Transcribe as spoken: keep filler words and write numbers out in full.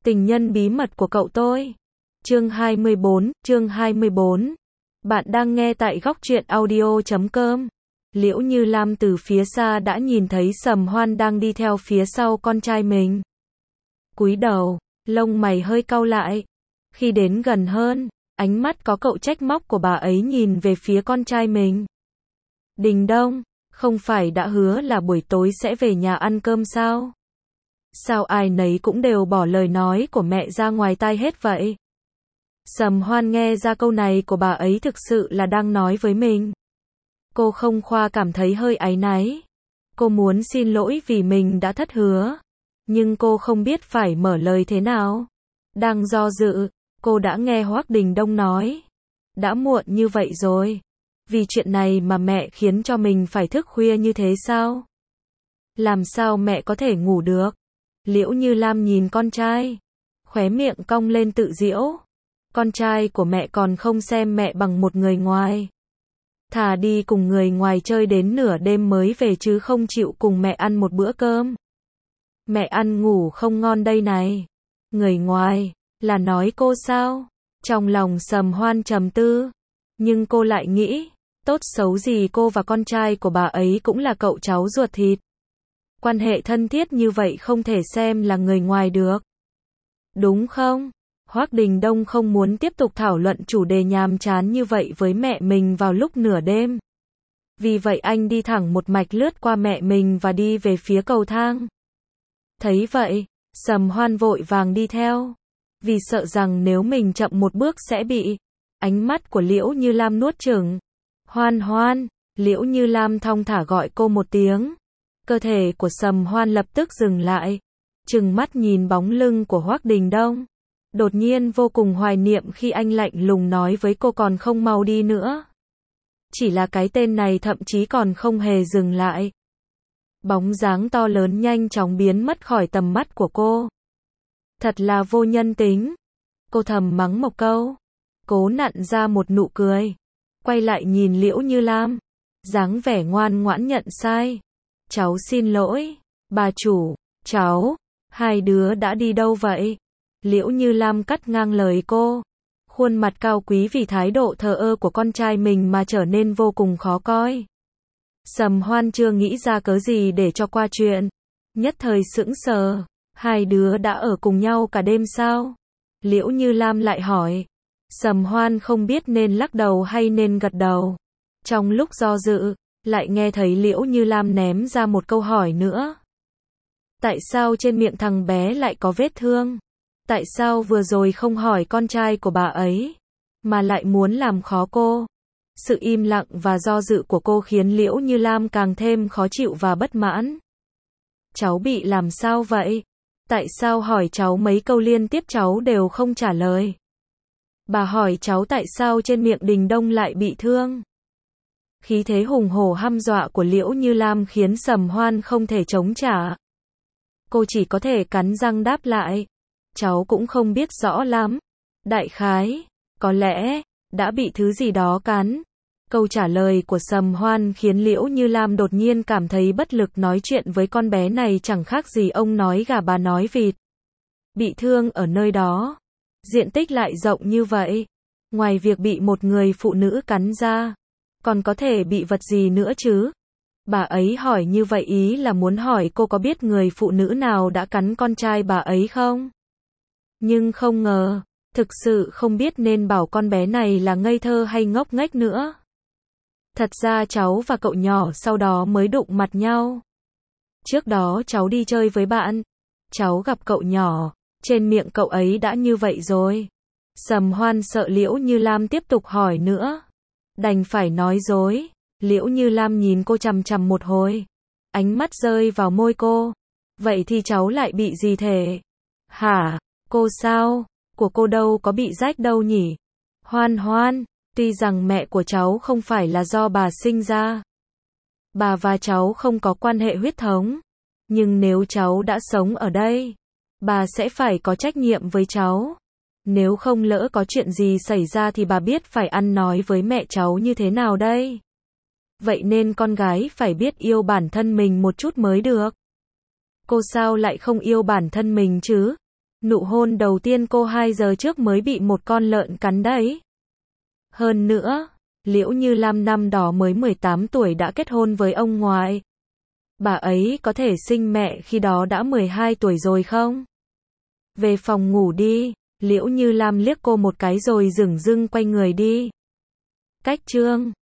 Tình nhân bí mật của cậu tôi. Chương hai mươi bốn, chương hai mươi bốn. Bạn đang nghe tại góc truyện audio chấm com. Liễu Như Lam từ phía xa đã nhìn thấy Sầm Hoan đang đi theo phía sau con trai mình. Cúi đầu, lông mày hơi cau lại. Khi đến gần hơn, ánh mắt có cậu trách móc của bà ấy nhìn về phía con trai mình. Đình Đông, không phải đã hứa là buổi tối sẽ về nhà ăn cơm sao? Sao ai nấy cũng đều bỏ lời nói của mẹ ra ngoài tai hết vậy? Sầm Hoan nghe ra câu này của bà ấy thực sự là đang nói với mình. Cô không khoa cảm thấy hơi áy náy. Cô muốn xin lỗi vì mình đã thất hứa. Nhưng cô không biết phải mở lời thế nào. Đang do dự, cô đã nghe Hoắc Đình Đông nói. Đã muộn như vậy rồi. Vì chuyện này mà mẹ khiến cho mình phải thức khuya như thế sao? Làm sao mẹ có thể ngủ được? Liễu Như Lam nhìn con trai. Khóe miệng cong lên tự giễu. Con trai của mẹ còn không xem mẹ bằng một người ngoài. Thà đi cùng người ngoài chơi đến nửa đêm mới về chứ không chịu cùng mẹ ăn một bữa cơm. Mẹ ăn ngủ không ngon đây này. Người ngoài, là nói cô sao? Trong lòng Sầm Hoan trầm tư. Nhưng cô lại nghĩ, tốt xấu gì cô và con trai của bà ấy cũng là cậu cháu ruột thịt. Quan hệ thân thiết như vậy không thể xem là người ngoài được. Đúng không? Hoắc Đình Đông không muốn tiếp tục thảo luận chủ đề nhàm chán như vậy với mẹ mình vào lúc nửa đêm. Vì vậy anh đi thẳng một mạch lướt qua mẹ mình và đi về phía cầu thang. Thấy vậy, Sầm Hoan vội vàng đi theo. Vì sợ rằng nếu mình chậm một bước sẽ bị. Ánh mắt của Liễu Như Lam nuốt chửng. Hoan Hoan, Liễu Như Lam thong thả gọi cô một tiếng. Cơ thể của Sầm Hoan lập tức dừng lại. Trừng mắt nhìn bóng lưng của Hoắc Đình Đông. Đột nhiên vô cùng hoài niệm khi anh lạnh lùng nói với cô còn không mau đi nữa. Chỉ là cái tên này thậm chí còn không hề dừng lại. Bóng dáng to lớn nhanh chóng biến mất khỏi tầm mắt của cô. Thật là vô nhân tính. Cô thầm mắng một câu. Cố nặn ra một nụ cười. Quay lại nhìn Liễu Như Lam. Dáng vẻ ngoan ngoãn nhận sai. Cháu xin lỗi. Bà chủ, cháu, hai đứa đã đi đâu vậy? Liễu Như Lam cắt ngang lời cô. Khuôn mặt cao quý vì thái độ thờ ơ của con trai mình mà trở nên vô cùng khó coi. Sầm Hoan chưa nghĩ ra cớ gì để cho qua chuyện. Nhất thời sững sờ. Hai đứa đã ở cùng nhau cả đêm sao? Liễu Như Lam lại hỏi. Sầm Hoan không biết nên lắc đầu hay nên gật đầu. Trong lúc do dự, lại nghe thấy Liễu Như Lam ném ra một câu hỏi nữa. Tại sao trên miệng thằng bé lại có vết thương? Tại sao vừa rồi không hỏi con trai của bà ấy, mà lại muốn làm khó cô? Sự im lặng và do dự của cô khiến Liễu Như Lam càng thêm khó chịu và bất mãn. Cháu bị làm sao vậy? Tại sao hỏi cháu mấy câu liên tiếp cháu đều không trả lời? Bà hỏi cháu tại sao trên miệng Đình Đông lại bị thương? Khí thế hùng hổ hăm dọa của Liễu Như Lam khiến Sầm Hoan không thể chống trả. Cô chỉ có thể cắn răng đáp lại. Cháu cũng không biết rõ lắm. Đại khái, có lẽ, đã bị thứ gì đó cắn. Câu trả lời của Sầm Hoan khiến Liễu Như Lam đột nhiên cảm thấy bất lực, nói chuyện với con bé này chẳng khác gì ông nói gà bà nói vịt. Bị thương ở nơi đó. Diện tích lại rộng như vậy. Ngoài việc bị một người phụ nữ cắn ra, còn có thể bị vật gì nữa chứ? Bà ấy hỏi như vậy ý là muốn hỏi cô có biết người phụ nữ nào đã cắn con trai bà ấy không? Nhưng không ngờ, thực sự không biết nên bảo con bé này là ngây thơ hay ngốc nghếch nữa. Thật ra cháu và cậu nhỏ sau đó mới đụng mặt nhau. Trước đó cháu đi chơi với bạn. Cháu gặp cậu nhỏ, trên miệng cậu ấy đã như vậy rồi. Sầm Hoan sợ Liễu Như Lam tiếp tục hỏi nữa. Đành phải nói dối. Liễu Như Lam nhìn cô chằm chằm một hồi. Ánh mắt rơi vào môi cô. Vậy thì cháu lại bị gì thể? Hả? Cô sao? Của cô đâu có bị rách đâu nhỉ? Hoan Hoan, tuy rằng mẹ của cháu không phải là do bà sinh ra. Bà và cháu không có quan hệ huyết thống. Nhưng nếu cháu đã sống ở đây, bà sẽ phải có trách nhiệm với cháu. Nếu không lỡ có chuyện gì xảy ra thì bà biết phải ăn nói với mẹ cháu như thế nào đây? Vậy nên con gái phải biết yêu bản thân mình một chút mới được. Cô sao lại không yêu bản thân mình chứ? Nụ hôn đầu tiên cô hai giờ trước mới bị một con lợn cắn đấy. Hơn nữa, Liễu Như Lam năm đó mới mười tám tuổi đã kết hôn với ông ngoại. Bà ấy có thể sinh mẹ khi đó đã mười hai tuổi rồi không? Về phòng ngủ đi, Liễu Như Lam liếc cô một cái rồi dửng dưng quay người đi. Cách chương